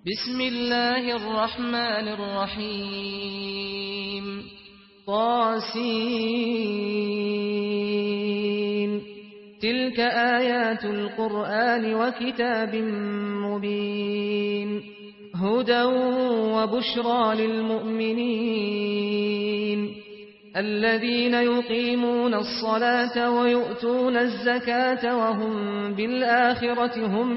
بسم الله الرحمن الرحيم طاسين تلك آيات القرآن وكتاب مبين هدى وبشرى للمؤمنين الذين يقيمون الصلاة ويؤتون الزكاة وهم بالآخرة هم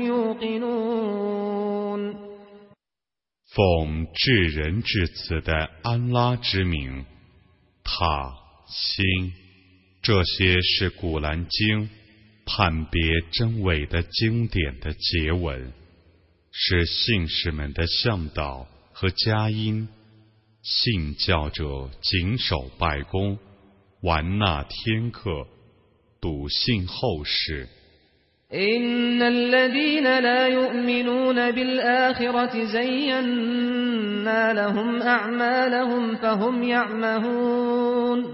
يوقنون 奉至仁至慈的安拉之名，塔、辛，这些是古兰经判别真伪的经典的结文，是信士们的向导和佳音。信教者谨守拜功，完纳天课，笃信后世。 إن الذين لا يؤمنون بالآخرة زينا لهم أعمالهم فهم يعمهون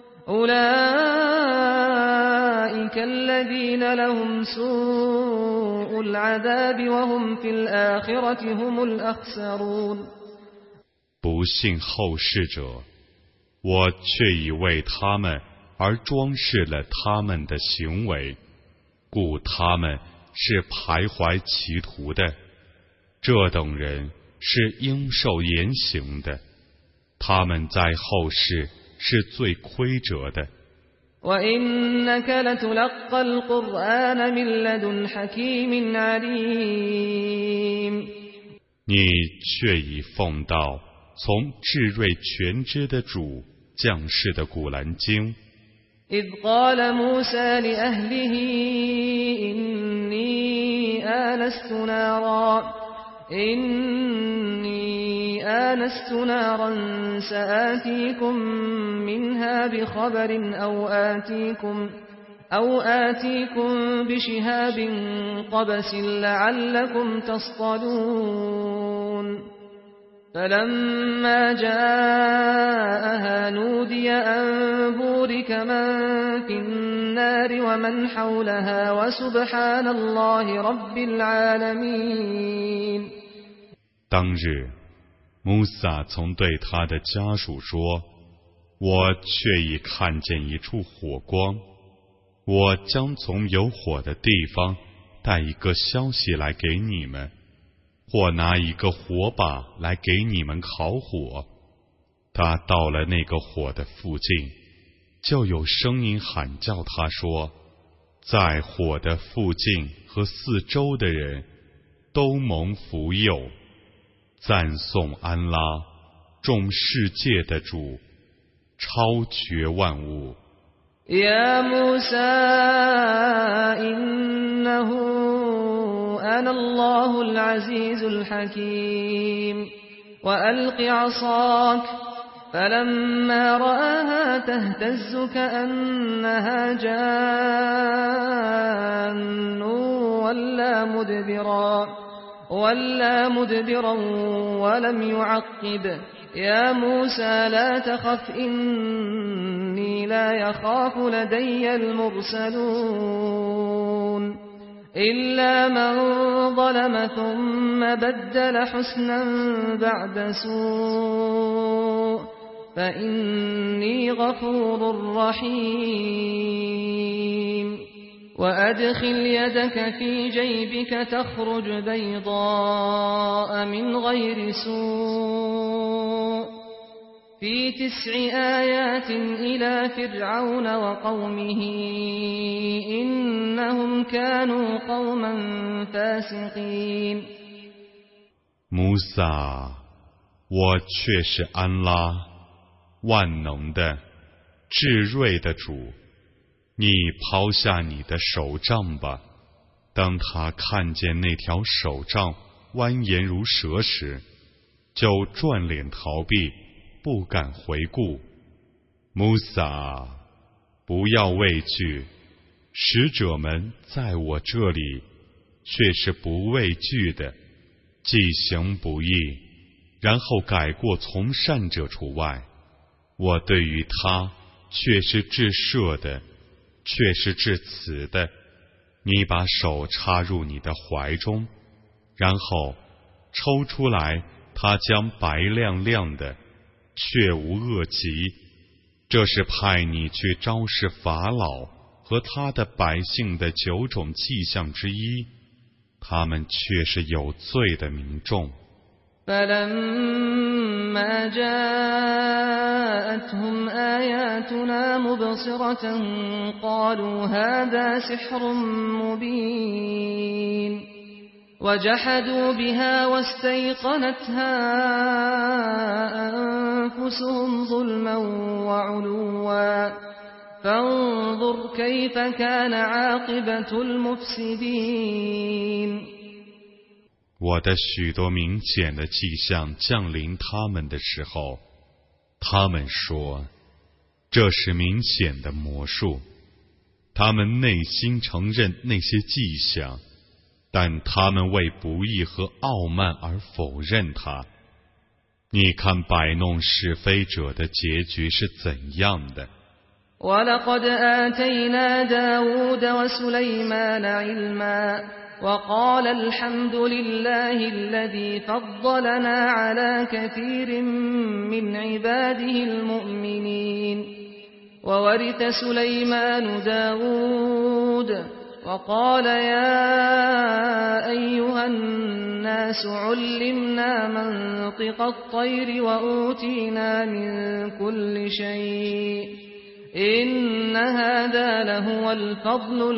أولئك الذين لهم سوء العذاب وهم في الآخرة هم الأخسرون 不信后世者，我却已为他们而装饰了他们的行为，故他们是徘徊歧途的，这等人是应受严刑的，他们在后世是最亏折的。 وإنك لتلقى القرآن من لدن حكيم عليم 你却已奉到从至睿全知的主降世的古兰经。 إذ قال موسى لأهله إني آنست نارا سآتيكم منها بخبر أو آتيكم بشهاب قبس لعلكم تصطلون فلما جاءها نودي أن بورك من في النار ومن حولها وسبحان الله رب العالمين 当日，穆萨曾对他的家属说：“我却已看见一处火光，我将从有火的地方带一个消息来给你们。”或拿一个火把来给你们烤火。他到了那个火的附近，就有声音喊叫他说：在火的附近和四周的人都蒙福佑，赞颂安拉，众世界的主，超绝万物。 يا موسى إنه أنا الله العزيز الحكيم وألق عصاك فلما رآها تهتز كأنها جان ولا مدبرا ولم يعقب يا موسى لا تخف إني لا يخاف لدي المرسلون إلا من ظلم ثم بدل حسنا بعد سوء فإني غفور رحيم وأدخل يدك في جيبك تخرج بيضاء من غير سوء في 9 آيات إلى فرعون وقومه إنهم كانوا قوما فاسقين 穆萨，我却是安拉，万能的、至睿的主。你抛下你的手杖吧。当他看见那条手杖蜿蜒如蛇时，就转脸逃避，不敢回顾。穆萨，不要畏惧，使者们在我这里却是不畏惧的，既行不义，然后改过从善者除外。我对于他却是至赦的，却是至慈的。你把手插入你的怀中，然后抽出来，他将白亮亮的，却无恶疾。这是派你去昭示法老和他的百姓的9种迹象之一，他们却是有罪的民众。 فلما جاءتهم آياتنا مبصرة قالوا هذا سحر مبين وجحدوا بها واستيقنتها أنفسهم ظلما وعلوا فانظر كيف كان عاقبة المفسدين。 我的许多明显的迹象降临他们的时候，他们说这是明显的魔术。他们内心承认那些迹象，但他们为不义和傲慢而否认它。你看摆弄是非者的结局是怎样的。 وَلَقَدْ آتَيْنَا دَاوُودَ وَسُلَيْمَانَ عِلْمًا وَقَالَ الْحَمْدُ لِلَّهِ الَّذِي فَضَّلَنَا عَلَى كَثِيرٍ مِّنْ عِبَادِهِ الْمُؤْمِنِينَ وَوَرِثَ سُلَيْمَانُ دَاوُودَ وقال يا أيها الناس علمنا منطق الطير وأوتينا من كل شيء إن هذا لهو الفضل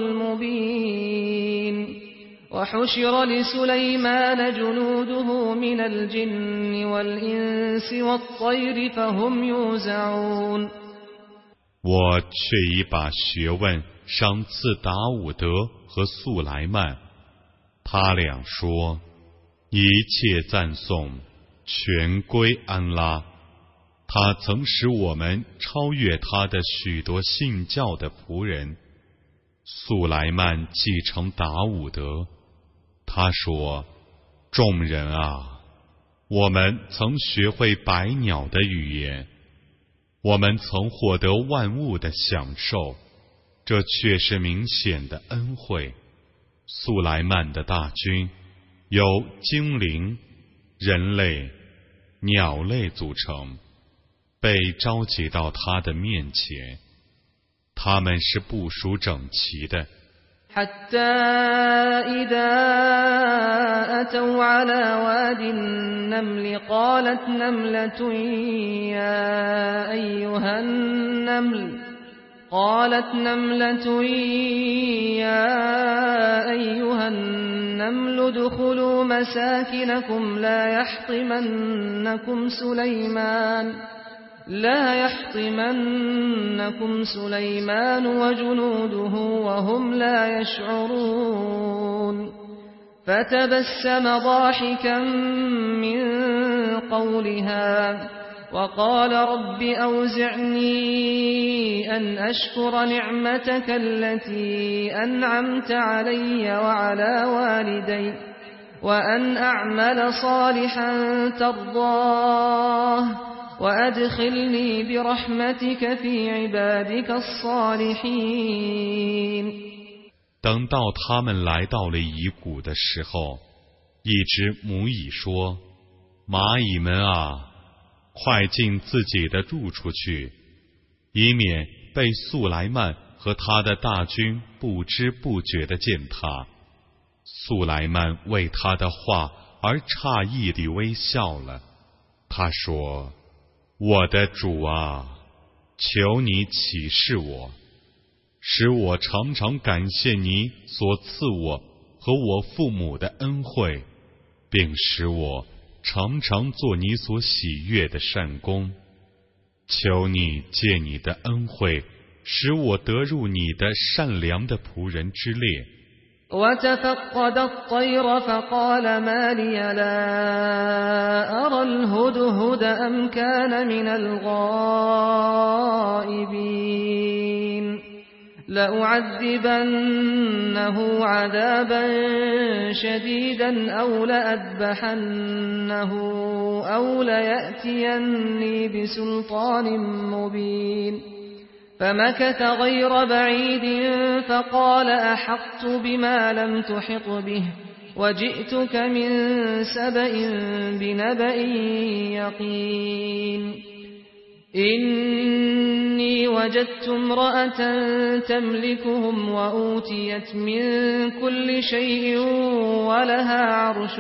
المبين وحشر لسليمان جنوده من الجن والإنس والطير فهم يوزعون。 我却已把学问赏赐达伍德和素莱曼，他俩说：一切赞颂全归安拉，他曾使我们超越他的许多信教的仆人。素莱曼继承达伍德，他说：众人啊，我们曾学会百鸟的语言，我们曾获得万物的享受，这却是明显的恩惠。素莱曼的大军由精灵、人类、鸟类组成，被召集到他的面前，他们是部署整齐的。 حتى إذا أتوا على واد النمل قالت نملة يا أيها النمل ادخلوا مساكنكم لا يحطمنكم سليمان وجنوده وهم لا يشعرون فتبسم ضاحكا من قولها وقال رب أوزعني أن أشكر نعمتك التي أنعمت علي وعلى والدي وأن أعمل صالحا ترضاه وأدخلني برحمتك في عبادك الصالحين。 等到他们来到了乙谷的时候，一只母蚁说：蚂蚁们啊，快进自己的住处去，以免被素莱曼和他的大军不知不觉地践踏。素莱曼为他的话而诧异地微笑了，他说：我的主啊，求你启示我，使我常常感谢你所赐我和我父母的恩惠，并使我常常做你所喜悦的善功。求你借你的恩惠，使我得入你的善良的仆人之列。 وتفقد الطير فقال ما لي لا أرى الهدهد أم كان من الغائبين لأعذبنه عذابا شديدا أو لأذبحنه أو ليأتيني بسلطان مبين فمكث غير بعيد فقال أحطت بما لم تحط به وجئتك من سبأ بنبأ يقين إني وجدت امرأة تملكهم وأوتيت من كل شيء ولها عرش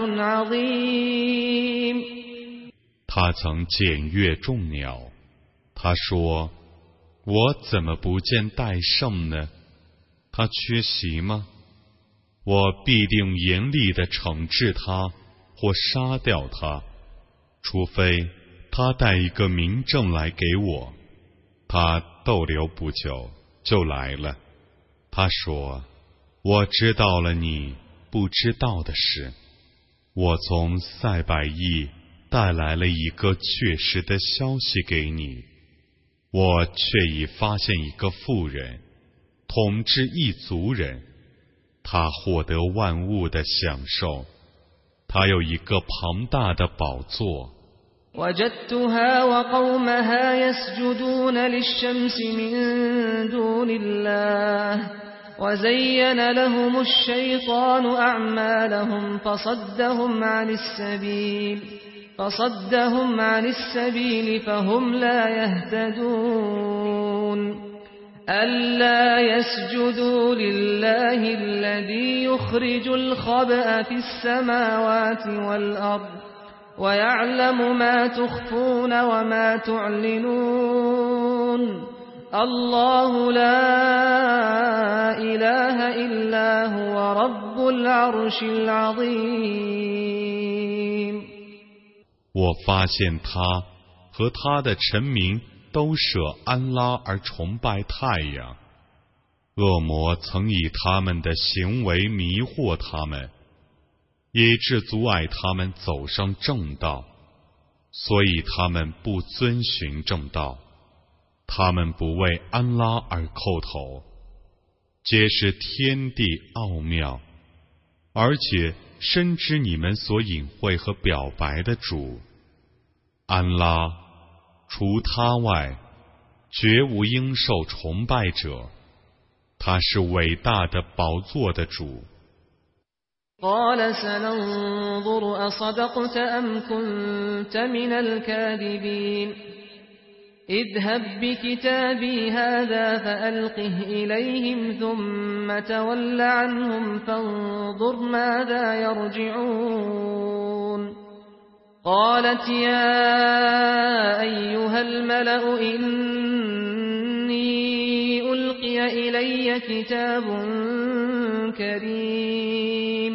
عظيم。 他曾检阅众鸟，他说：“我怎么不见戴胜呢？他缺席吗？我必定严厉地惩治他，或杀掉他，除非他带一个明证来给我。”他逗留不久就来了，他说：“我知道了你不知道的事，我从塞百邑带来了一个确实的消息给你。我却已发现一个妇人统治一族人，他获得万物的享受，他有一个庞大的宝座。 وجدتها وقومها يسجدون للشمس من دون الله وزين لهم الشيطان أعمالهم فصدهم عن السبيل فهم لا يهتدون ألا يسجدوا لله الذي يخرج الخبأ في السماوات والأرض ويعلم ما تخفون وما تعلنون الله لا إله إلا هو رب العرش العظيم。 我发现他和他的臣民都舍安拉而崇拜太阳，恶魔曾以他们的行为迷惑他们，以致阻碍他们走上正道，所以他们不遵循正道，他们不为安拉而叩头，皆是天地奥妙，而且深知你们所隐晦和表白的主安拉，除他外绝无应受崇拜者，他是伟大的宝座的主。 قال سننظر أصدقت أم كنت من الكاذبين اذهب بكتابي هذا فألقه إليهم ثم تول عنهم فانظر ماذا يرجعون قالت يا أيها الملأ إني ألقي إلي كتاب كريم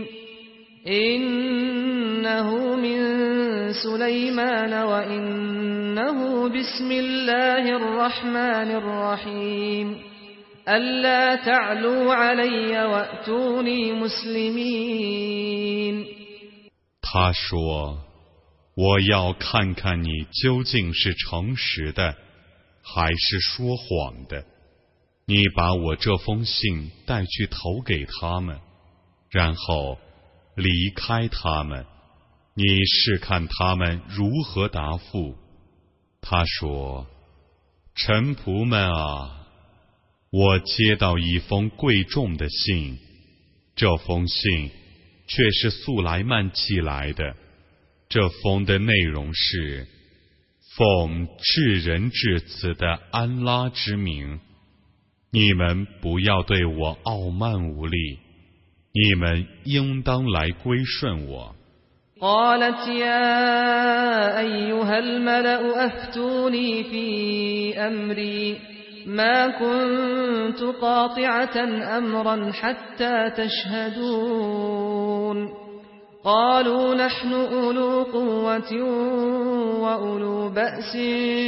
إنه من سليمان وإنه بسم الله الرحمن الرحيم ألا تعلوا علي وأتوني مسلمين。 他说：“我要看看你究竟是诚实的，还是说谎的。你把我这封信带去投给他们，然后离开他们，你试看他们如何答复。”他说：“臣仆们啊，我接到一封贵重的信，这封信却是素来曼寄来的。这封的内容是：奉至仁至慈的安拉之名，你们不要对我傲慢无礼，你们应当来归顺我。” قالت يا أيها الملأ أفتوني في أمري ما كنت قاطعة أمرا حتى تشهدون قالوا نحن أولو قوة وأولو بأس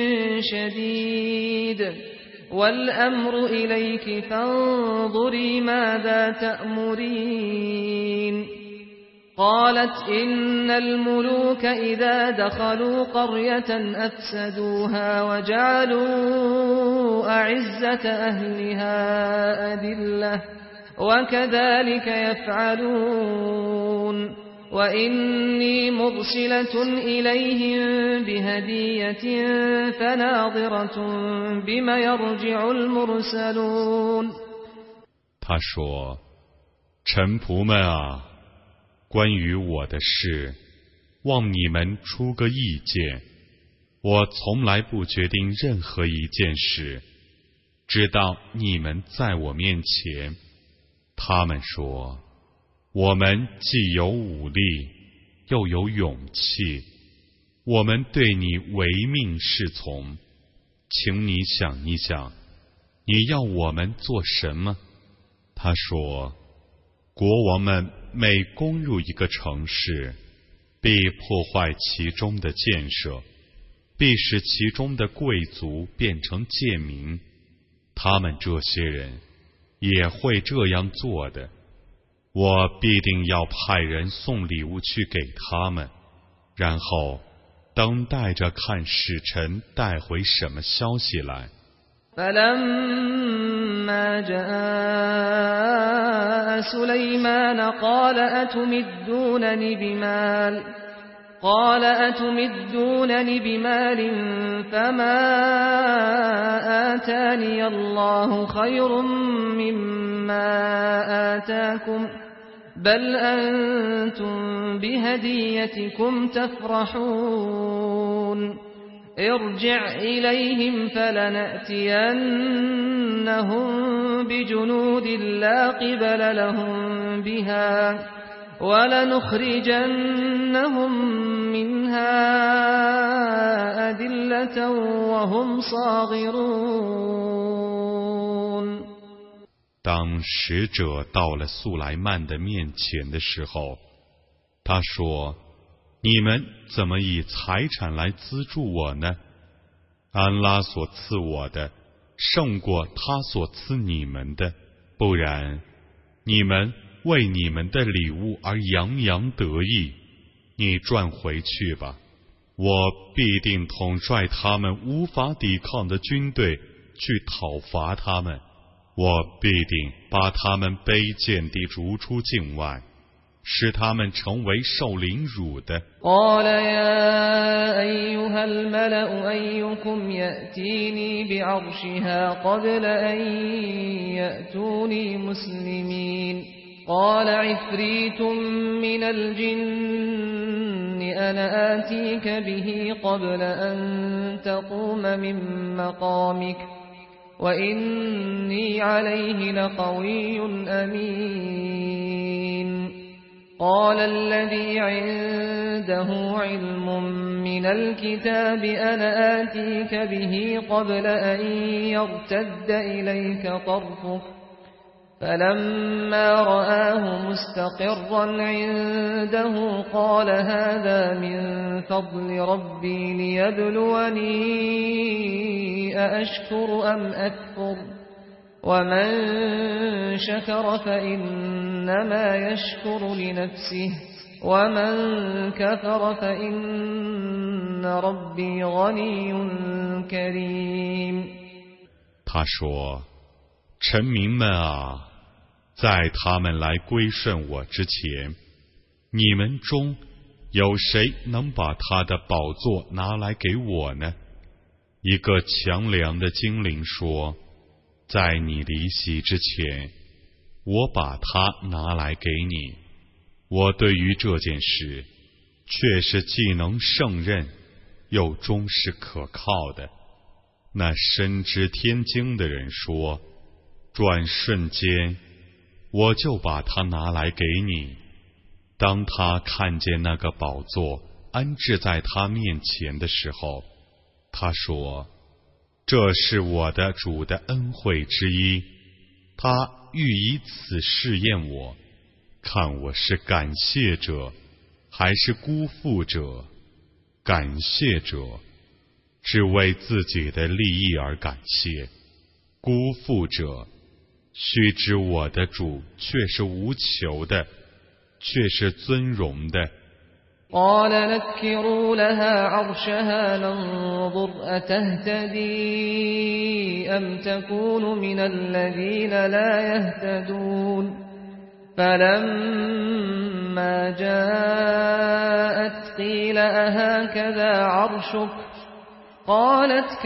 شديد والأمر إليك فانظري ماذا تأمرين قالت إن الملوك إذا دخلوا قرية أفسدوها وجعلوا أعزة أهلها أذلة وكذلك يفعلون وإني مرسلة إليهم بهدية فناظرة بما يرجع المرسلون。 他说：“臣仆们啊， 关于我的事，望你们出个意见。我从来不决定任何一件事，直到你们在我面前。他们说，我们既有武力，又有勇气，我们对你唯命是从。请你想一想，你要我们做什么？他说，国王们每攻入一个城市，必破坏其中的建设，必使其中的贵族变成贱民。他们这些人也会这样做的。我必定要派人送礼物去给他们，然后等待着看使臣带回什么消息来。 فلما جاء سليمان قال أتمدونني بمال فما آتاني الله خير مما آتاكم بل أنتم بهديتكم تفرحون ارجع إليهم فلنأتينهم بجنود لا قبل لهم بها ولنخرجنهم منها أذلة وهم صاغرون。 当使者到了素来曼的面前的时候，他说，你们怎么以财产来资助我呢？安拉所赐我的胜过他所赐你们的，不然你们为你们的礼物而洋洋得意。你转回去吧，我必定统帅他们无法抵抗的军队去讨伐他们，我必定把他们卑贱地逐出境外，使他们成为受凌辱的。 قال يا أيها الملأ أيكم يأتيني بعرشها قبل أن يأتوني مسلمين قال عفريت من الجن أنا آتيك به قبل أن تقوم من مقامك وإني عليه لقوي أمين قال الذي عنده علم من الكتاب أنا آتيك به قبل أن يرتد إليك طرفك فلما رآه مستقرا عنده قال هذا من فضل ربي ليبلوني أأشكر أم أكفر ومن شكر فإنما يشكر لنفسه ومن كفر فإن ربي غني كريم。 他说，臣民们啊，在他们来归顺我之前，你们中有谁能把他的宝座拿来给我呢？一个强梁的精灵说，在你离席之前，我把它拿来给你。我对于这件事却是既能胜任又终是可靠的。那深知天经的人说，转瞬间我就把它拿来给你。当他看见那个宝座安置在他面前的时候，他说，这是我的主的恩惠之一，他欲以此试验我，看我是感谢者还是辜负者。感谢者只为自己的利益而感谢，辜负者须知我的主却是无求的，却是尊荣的。 قال نكروا لها عرشها ننظر أتهتدي أم تكون من الذين لا يهتدون فلما جاءت قيل أهكذا عرشك قالت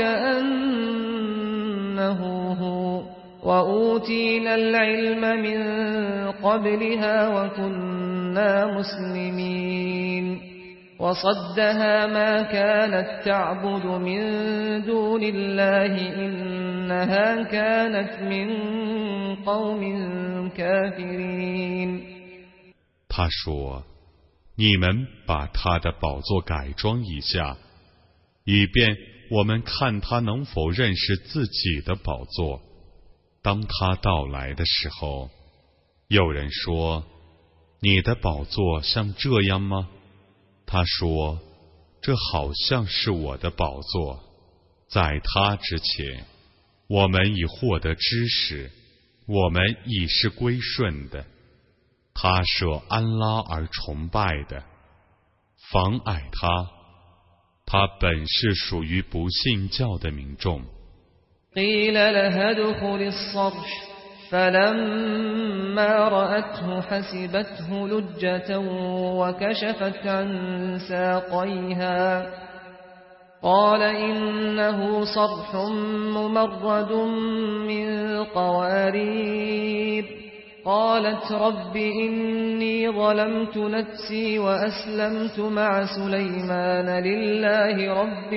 كأنه هو وأوتينا العلم من قبلها وكنا كنا مسلمين وصدها ما كانت تعبد من دون الله إنها كانت من قوم كافرين。 他说：“你们把他的宝座改装一下，以便我们看他能否认识自己的宝座。当他到来的时候，有人说：你的宝座像这样吗？他说：这好像是我的宝座。在他之前，我们已获得知识，我们已是归顺的。他舍安拉而崇拜的，妨碍他，他本是属于不信教的民众。 قيل لها ادخل الصرح فلما رأته حسبته لجة وكشفت عن ساقيها قال إنه صرح ممرد من قوارير قالت رب إني ظلمت نفسي وأسلمت مع سليمان لله رب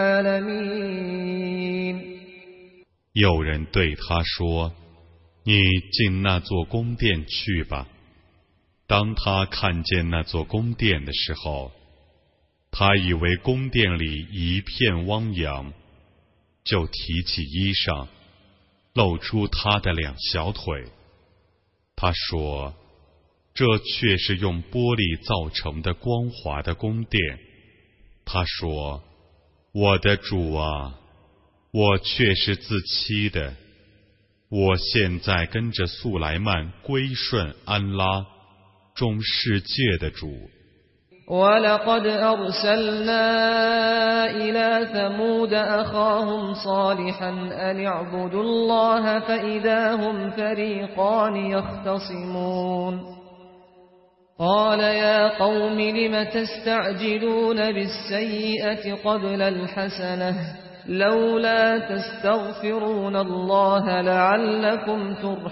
العالمين。 有人对他说：你进那座宫殿去吧。当他看见那座宫殿的时候，他以为宫殿里一片汪洋，就提起衣裳，露出他的两小腿。他说：这却是用玻璃造成的光滑的宫殿。他说：我的主啊，我却是自欺的，我现在跟着素来曼归顺安拉，众世界的主。 وَلَقَدْ أَرْسَلْنَا إِلَى ثَمُودَ أَخَاهُمْ صَالِحًا أَنِ اعْبُدُوا اللَّهَ فَإِذَا هُمْ فَرِيقَانِ يَخْتَصِمُونَ قَالَ يَا قَوْمِ لِمَ تَسْتَعْجِلُونَ بِالسَّيِّئَةِ قَبْلَ الْحَسَنَةِ لولا تستغفرون الله لعلكم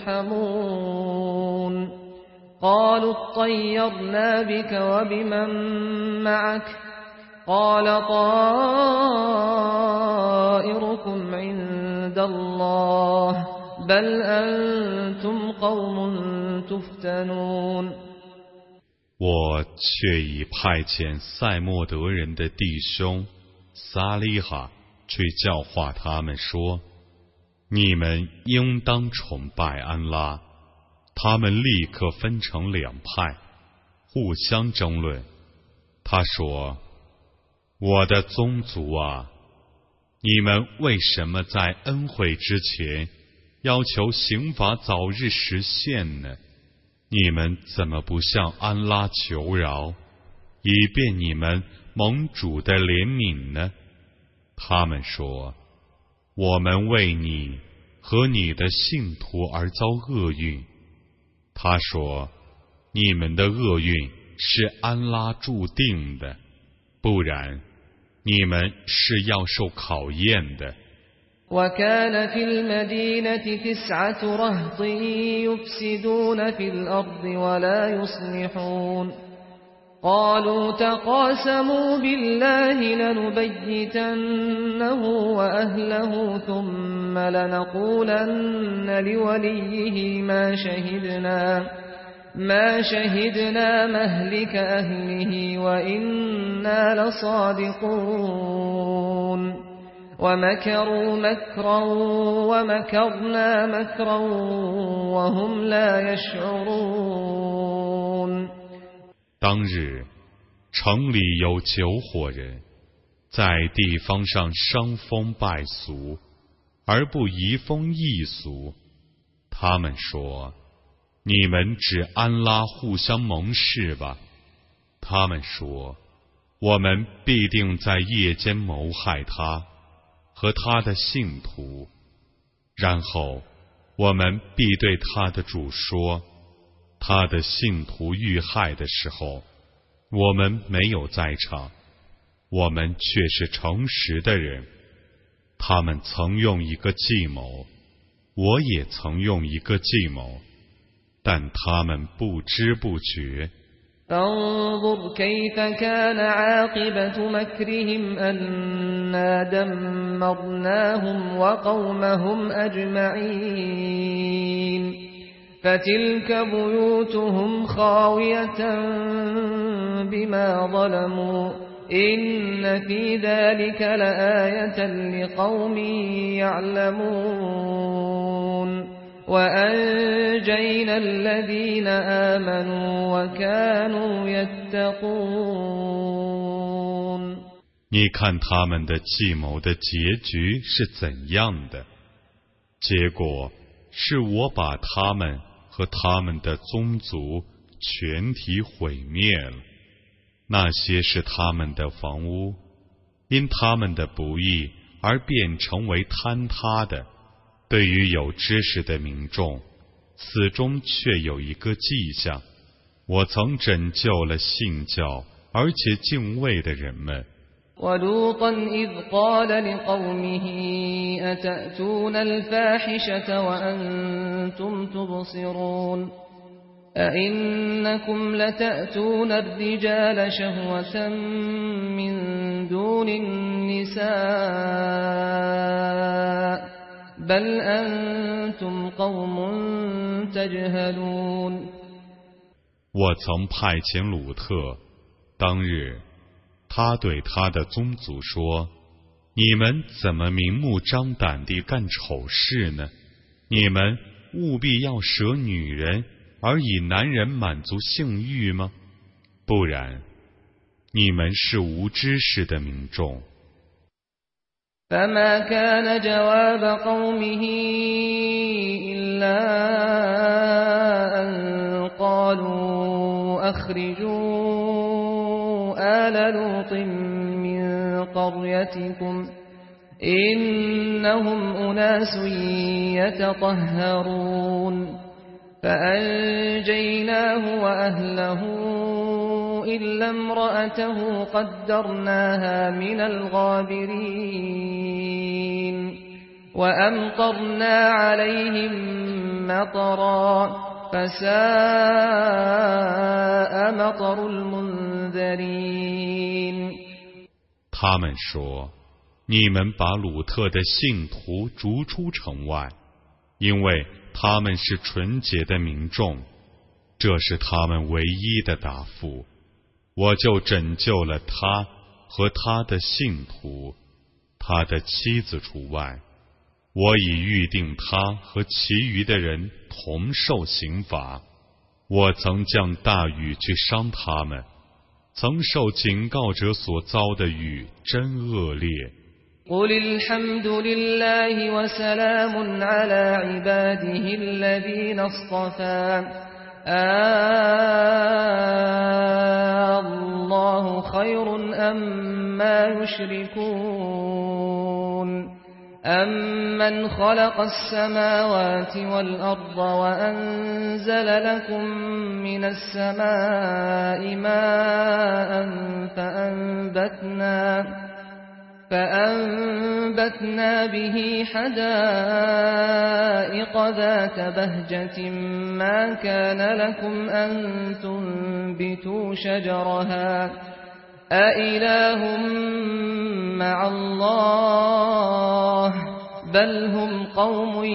ترحمون قالوا اطيرنا بك وبمن معك قال طائركم عند الله بل أنتم قوم تفتنون。 我却已派遣塞莫德人的弟兄撒利哈去教化他们说：你们应当崇拜安拉。他们立刻分成两派，互相争论。他说：我的宗族啊，你们为什么在恩惠之前要求刑罚早日实现呢？你们怎么不向安拉求饶，以便你们蒙主的怜悯呢？他们说：我们为你和你的信徒而遭厄运。他说：你们的厄运是安拉注定的，不然你们是要受考验的。 وكان في المدينة 9 رهط يفسدون في الأرض ولا يصلحون قالوا تقاسموا بالله لنبيتنه وأهله ثم لنقولن لوليه ما شهدنا مهلك أهله وإنا لصادقون ومكروا مكرا ومكرنا مكرا وهم لا يشعرون。 当日，城里有9伙人，在地方上伤风败俗，而不移风易俗。他们说：你们指安拉互相盟誓吧。他们说：我们必定在夜间谋害他和他的信徒，然后我们必对他的主说：他的信徒遇害的时候，我们没有在场，我们却是诚实的人。他们曾用一个计谋，我也曾用一个计谋，但他们不知不觉， فانظر كيف كان عاقبة مكرهم أنا دمرناهم وقومهم أجمعين فتلك بيوتهم خاوية بما ظلموا إن في ذلك لآية لقوم يعلمون وأنجينا الذين آمنوا وكانوا يتقون。 你看他们的计谋的结局是怎样的？结果是我把他们和他们的宗族全体毁灭了。那些是他们的房屋，因他们的不义而变成为坍塌的。对于有知识的民众，此中却有一个迹象：我曾拯救了信教而且敬畏的人们。 وَلُوطًا إِذْ قَالَ لِقَوْمِهِ أَتَأْتُونَ الْفَاحِشَةَ وَأَنْتُمْ تُبْصِرُونَ أَإِنَّكُمْ لَتَأْتُونَ الرِّجَالَ شَهْوَةً مِّن دُونِ النِّسَاءِ بل أنتم قوم تجهلون。 我曾派遣鲁特，当日他对他的宗族说：你们怎么明目张胆地干丑事呢？你们务必要舍女人而以男人满足性欲吗？不然，你们是无知识的民众。 فما كان جواب قومه إلا أن قالوا أخرجوا آل لوط من قريتكم إنهم أناس يتطهرون فأنجيناه وأهله إلا امرأته قدرناها من الغابرين وأمطرنا عليهم مطرا فساء مطر المنذرين。 他们说：你们把鲁特的信徒逐出城外，因为他们是纯洁的民众，这是他们唯一的答复。我就拯救了他和他的信徒，他的妻子除外。我已预定他和其余的人同受刑罚。我曾降大雨去伤他们，曾受警告者所遭的雨真恶劣。 قل الحمد لله وسلام على عباده الذين اصطفى الله خير أما يشركون أمن خلق السماوات والأرض وأنزل لكم من السماء ماء فأنبتنا به حدائق ذات بهجة ما كان لكم أن تنبتوا شجرها أإله مع الله بل هم قوم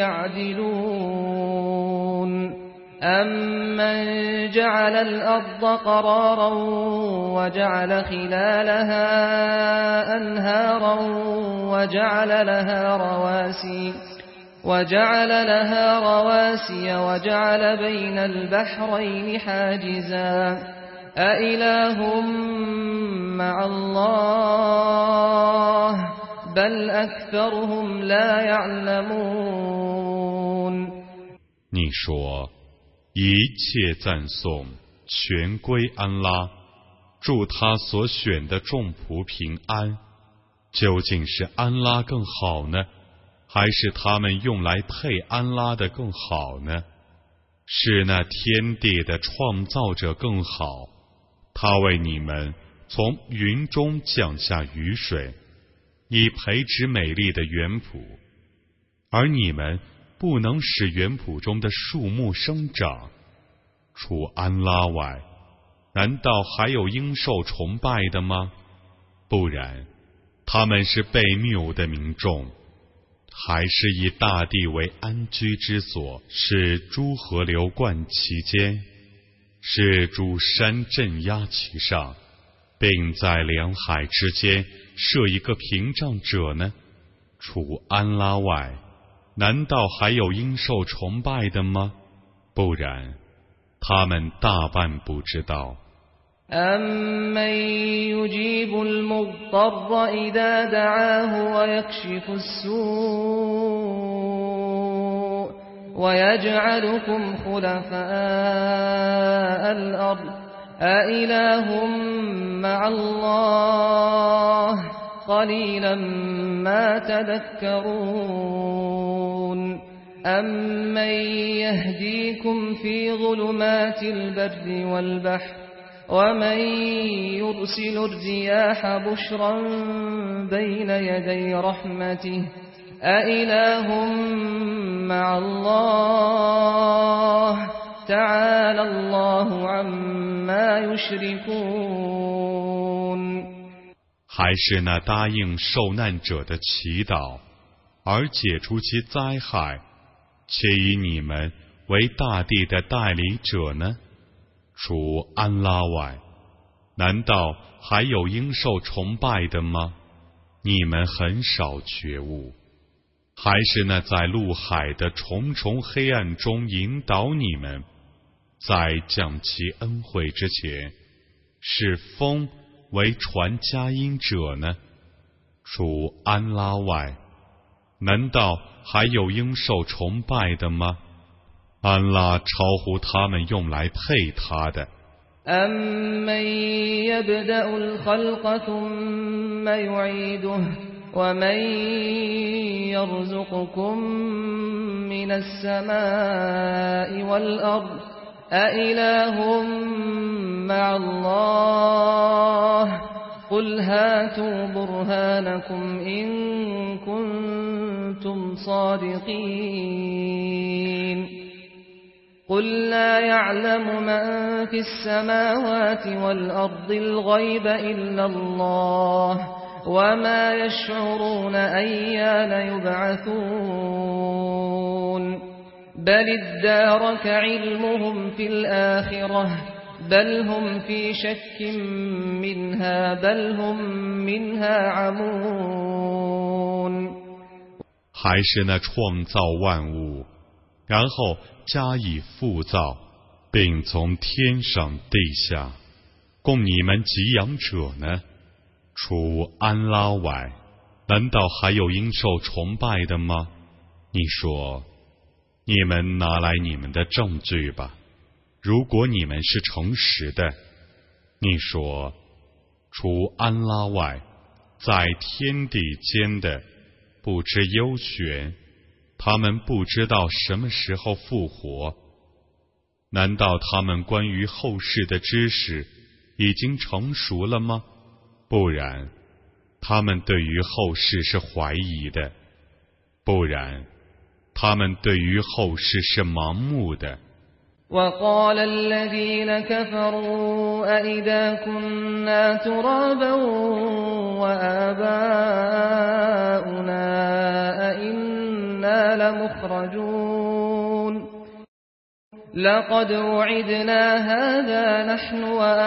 يعدلون أمن جعل الأرض قرارا وجعل خلالها أنهارا وجعل لها رواسي وجعل بين البحرين حاجزا أإله مع الله بل أكثرهم لا يعلمون。 你说一切赞颂全归安拉，祝他所选的众仆平安。究竟是安拉更好呢，还是他们用来配安拉的更好呢？是那天地的创造者更好，他为你们从云中降下雨水，以培植美丽的园圃，而你们不能使园圃中的树木生长。除安拉外， 难道还有应受崇拜的吗？不然，他们是被谬的民众，还是以大地为安居之所，使诸河流贯其间，使诸山镇压其上，并在两海之间设一个屏障者呢？除安拉外，难道还有应受崇拜的吗？不然，他们大半不知道。 أَمَّن يُجِيبُ الْمُضْطَرَّ إِذَا دَعَاهُ وَيَكْشِفُ السُّوءَ وَيَجْعَلُكُمْ خُلَفَاءَ الْأَرْضِ أَإِلَٰهٌ مَّعَ اللَّهِ قَلِيلًا مَّا تَذَكَّرُونَ أَمَّن يَهْدِيكُمْ فِي ظُلُمَاتِ الْبَرِّ وَالْبَحْرِ ومن يرسل الرياح بشرا بين يدي رحمته أإله مع الله تعالى الله عما يشركون 还是那答应受难者的祈祷，而解除其灾害，且以你们为大地的代理者呢？除安拉外，难道还有应受崇拜的吗？你们很少觉悟。还是那在陆海的重重黑暗中引导你们，在降其恩惠之前，使风为传佳音者呢？除安拉外，难道还有应受崇拜的吗？安拉超乎他们用来配他的。 أَمَّن يَبْدَأُ الْخَلْقَ ثُمَّ يُعِيدُهُ وَمَن يَرْزُقُكُم مِّنَ السَّمَاءِ وَالْأَرْضِ أَإِلَٰهٌ مَّعَ اللَّهِ قُلْ هَاتُوا بُرْهَانَكُمْ إِن كُنتُمْ صَادِقِينَ قُل لَّا يَعْلَمُ مَن فِي السَّمَاوَاتِ وَالْأَرْضِ الْغَيْبَ إِلَّا اللَّهُ وَمَا يَشْعُرُونَ أَيَّانَ يُبْعَثُونَ بَلِ ادَّارَكَ عِلْمُهُمْ فِي الْآخِرَةِ بَلْ هُمْ فِي شَكٍّ مِّنْهَا بَلْ هُمْ مِنْهَا عَمُونَ 还是那创造万物，然后加以复造，并从天上地下供你们给养者呢？除安拉外，难道还有应受崇拜的吗？你说，你们拿来你们的证据吧，如果你们是诚实的。你说，除安拉外，在天地间的不知幽玄，他们不知道什么时候复活。难道他们关于后世的知识已经成熟了吗？不然，他们对于后世是怀疑的；不然，他们对于后世是盲目的。 وقال الذين كفروا أئذا كنا ترابا وآباؤنا أئنا لمخرجون لقد وعدنا هذا نحن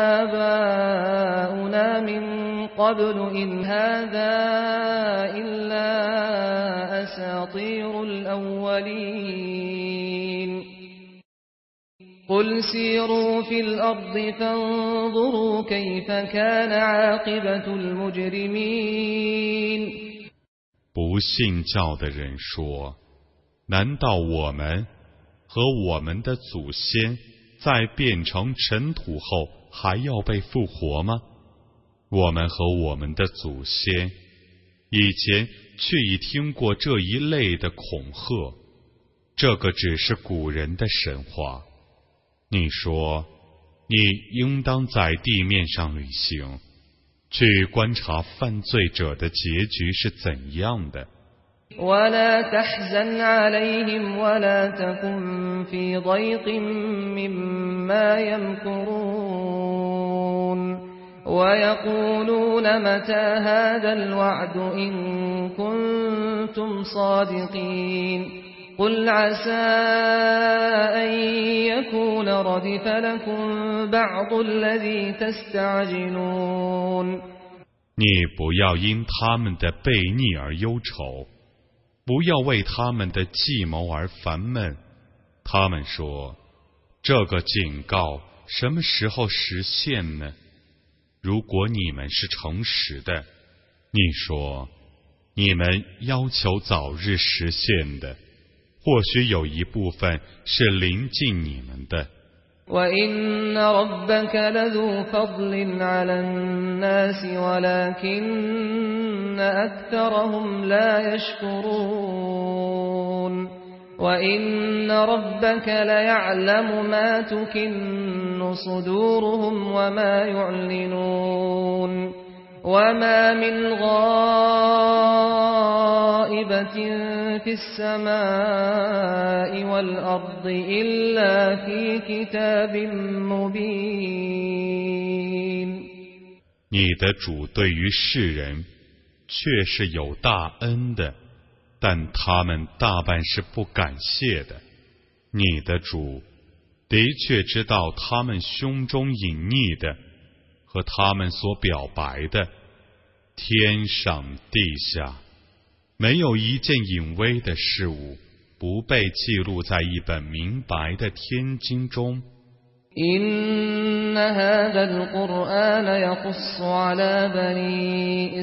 وآباؤنا من قبل إن هذا إلا أساطير الأولين قل سيروا في الأرض فانظروا كيف كان عاقبة المجرمين 不信教的人说，难道我们和我们的祖先在变成尘土后还要被复活吗？我们和我们的祖先以前却已听过这一类的恐吓，这个只是古人的神话。你说，你应当在地面上旅行，去观察犯罪者的结局是怎样的。 ولا تحزن عليهم ولا تكن في ضيق مما يمكرون ويقولون متى هذا الوعد إن كنتم صادقين قل عسى أن يكون ردف لكم بعض الذي تستعجلون 你不要因他们的悖逆而忧愁，不要为他们的计谋而烦闷。他们说，这个警告什么时候实现呢？如果你们是诚实的，你说，你们要求早日实现的，或许有一部分是临近你们的。 وَإِنَّ رَبَّكَ لَذُو فَضْلٍ عَلَى النَّاسِ وَلَكِنَّ أَكْثَرَهُمْ لَا يَشْكُرُونَ وَإِنَّ رَبَّكَ لَيَعْلَمُ مَا تُكِنُّ صُدُورُهُمْ وَمَا يُعْلِنُونَ وَمَا مِنْ غَائِبَةٍ في السماء والأرض إلا في كتاب مبين 你的主对于世人确是有大恩的，但他们大半是不感谢的。你的主的确知道他们胸中隐匿的和他们所表白的，天上地下没有一件隐微的事物不被记录在一本明白的天经中。 إن هذا القرآن يقص على بني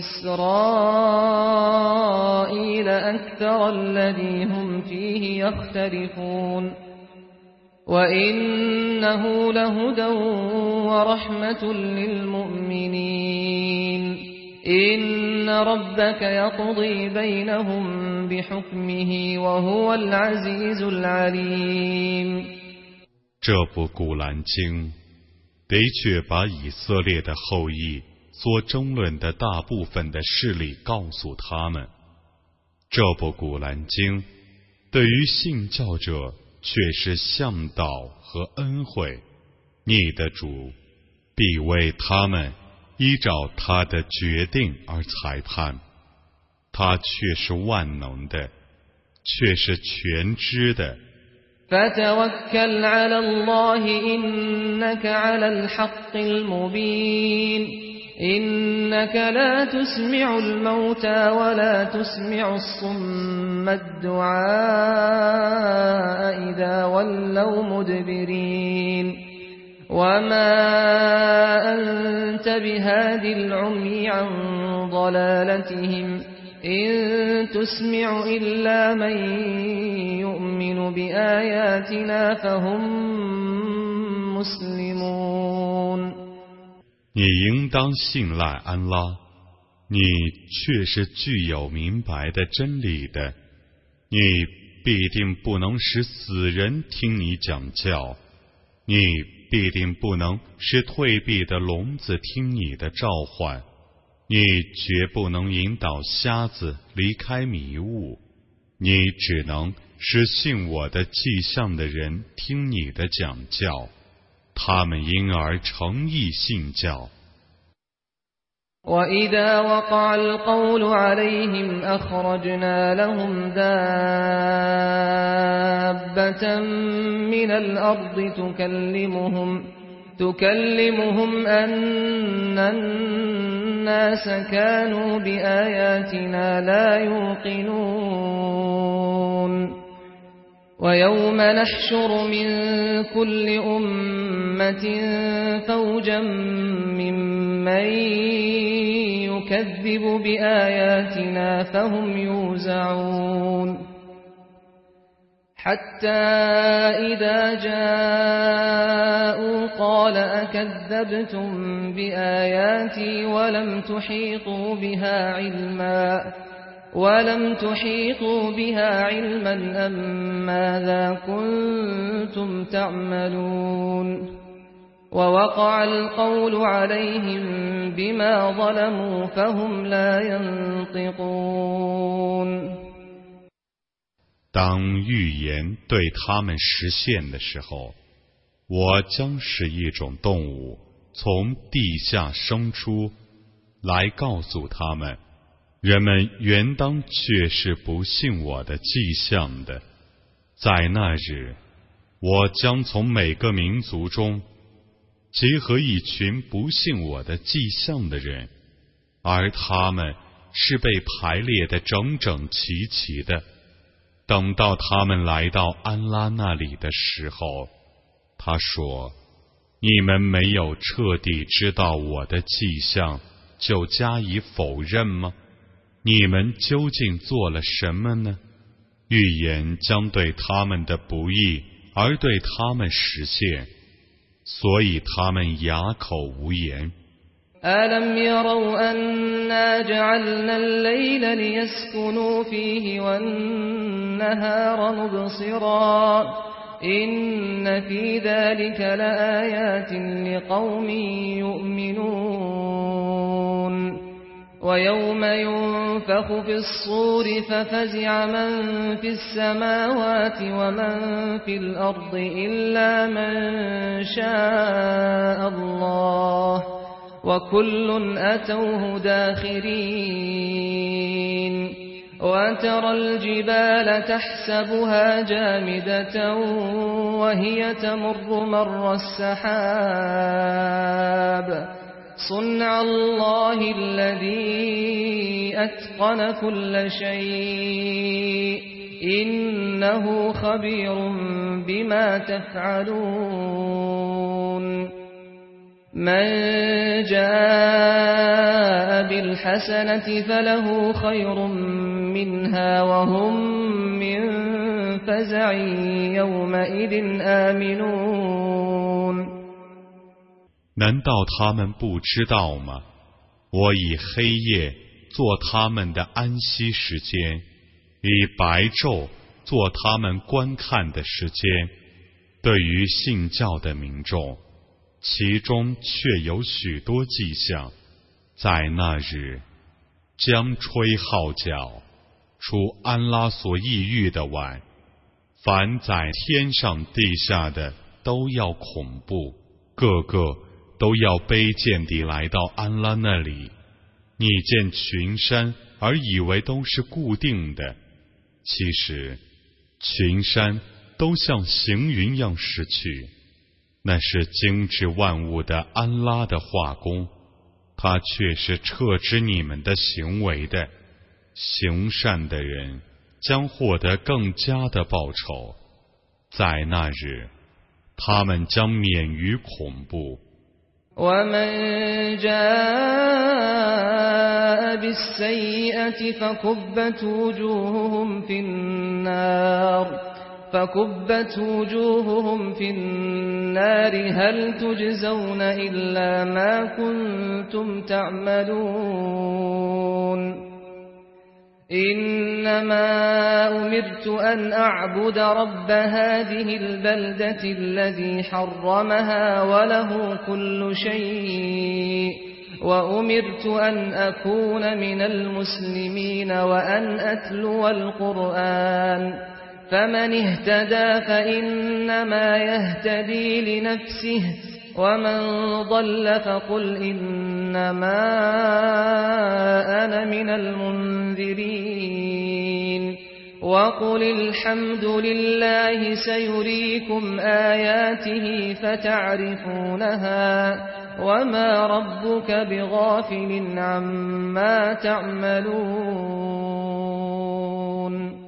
إسرائيل أكثر الذي هم فيه يختلفون وإنه لهدى ورحمة للمؤمنين إن ربك يقضي بينهم بحكمه وهو العزيز العليم 这部古兰经的确把以色列的后裔所争论的大部分的事理告诉他们。这部古兰经对于信教者却是向导和恩惠，你的主必为他们依照他的决定而裁判，他却是万能的，却是全知的。 فتوكل على الله إنك على الحق المبين إنك لا تسمع الموتى ولا تسمع الصم الدعاء إذا ولوا مدبرين وما أنت بهادي العمي عن ضلالتهم إن تسمع إلا من يؤمن بآياتنا فهم مسلمون 你应当信赖安拉，你却是具有明白的真理的，你必定不能使死人听你讲教，你必定不能使退避的聋子听你的召唤，你绝不能引导瞎子离开迷雾，你只能使信我的迹象的人听你的讲教，他们因而诚意信教。 وَإِذَا وَقَعَ الْقَوْلُ عَلَيْهِمْ أَخْرَجْنَا لَهُمْ دَابَّةً مِّنَ الْأَرْضِ تُكَلِّمُهُمْ أَنَّ النَّاسَ كَانُوا بِآيَاتِنَا لَا يُوقِنُونَ وَيَوْمَ نَحْشُرُ مِنْ كُلِّ أُمَّةٍ فَوْجًا مِّمَّنْ يُكَذِّبُ بِآيَاتِنَا فَهُمْ يُوزَعُونَ حَتَّى إِذَا جَاءُوا قَالَ أَكَذَّبْتُمْ بِآيَاتِي وَلَمْ تُحِيطُوا بها علما أم ماذا كنتم تعملون ووقع القول عليهم بما ظلموا فهم لا ينطقون 当预言对他们实现的时候，我将使一种动物从地下生出，来告诉他们，人们原当却是不信我的迹象的。在那日，我将从每个民族中结合一群不信我的迹象的人，而他们是被排列的整整齐齐的。等到他们来到安拉那里的时候，他说：你们没有彻底知道我的迹象，就加以否认吗？你们究竟做了什么呢？预言将对他们的不义而对他们实现，所以他们哑口无言。 ألم يروا أنا جعلنا الليل ليسكنوا فيه والنهار مبصرا إن في ذلك لآيات لقوم يؤمنون ويوم ينفخ في الصور ففزع من في السماوات ومن في الأرض إلا من شاء الله وكل أتوه داخرين وترى الجبال تحسبها جامدة وهي تمر مر السحاب صنع الله الذي أتقن كل شيء إنه خبير بما تفعلون من جاء بالحسنة فله خير منها وهم من فزع يومئذ آمنون 难道他们不知道吗？我以黑夜做他们的安息时间，以白昼做他们观看的时间。对于信教的民众，其中却有许多迹象，在那日将吹号角，除安拉所抑郁的外，凡在天上地下的都要恐怖，个个都要卑贱地来到安拉那里。你见群山而以为都是固定的，其实群山都像行云样逝去，那是精致万物的安拉的画工，他却是撤知你们的行为的。行善的人将获得更加的报酬，在那日他们将免于恐怖。 ومن جاء بالسيئة فكبت وجوههم في النار هل تجزون إلا ما كنتم تعملون إنما أمرت أن أعبد رب هذه البلدة الذي حرمها وله كل شيء وأمرت أن أكون من المسلمين وأن أتلو القرآن فمن اهتدى فإنما يهتدي لنفسه ومن ضل فقل إنما أنا من المنذرين وقل الحمد لله سيريكم آياته فتعرفونها وما ربك بغافل عما تعملون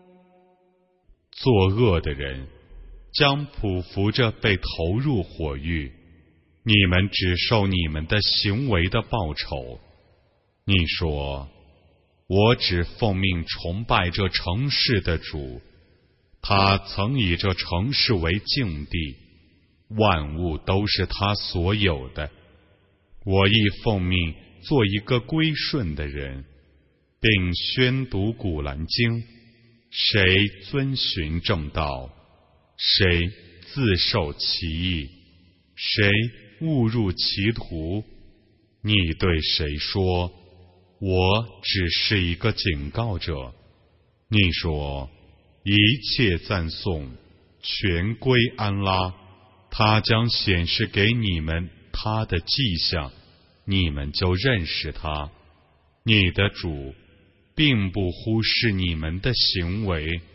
作恶的人将匍匐着被投入火狱，你们只受你们的行为的报酬。你说，我只奉命崇拜这城市的主，他曾以这城市为境地，万物都是他所有的。我亦奉命做一个归顺的人，并宣读古兰经。谁遵循正道，谁自受其意，谁误入歧途，你对谁说我只是一个警告者？你说一切赞颂全归安拉，他将显示给你们他的迹象，你们就认识他。你的主并不忽视你们的行为。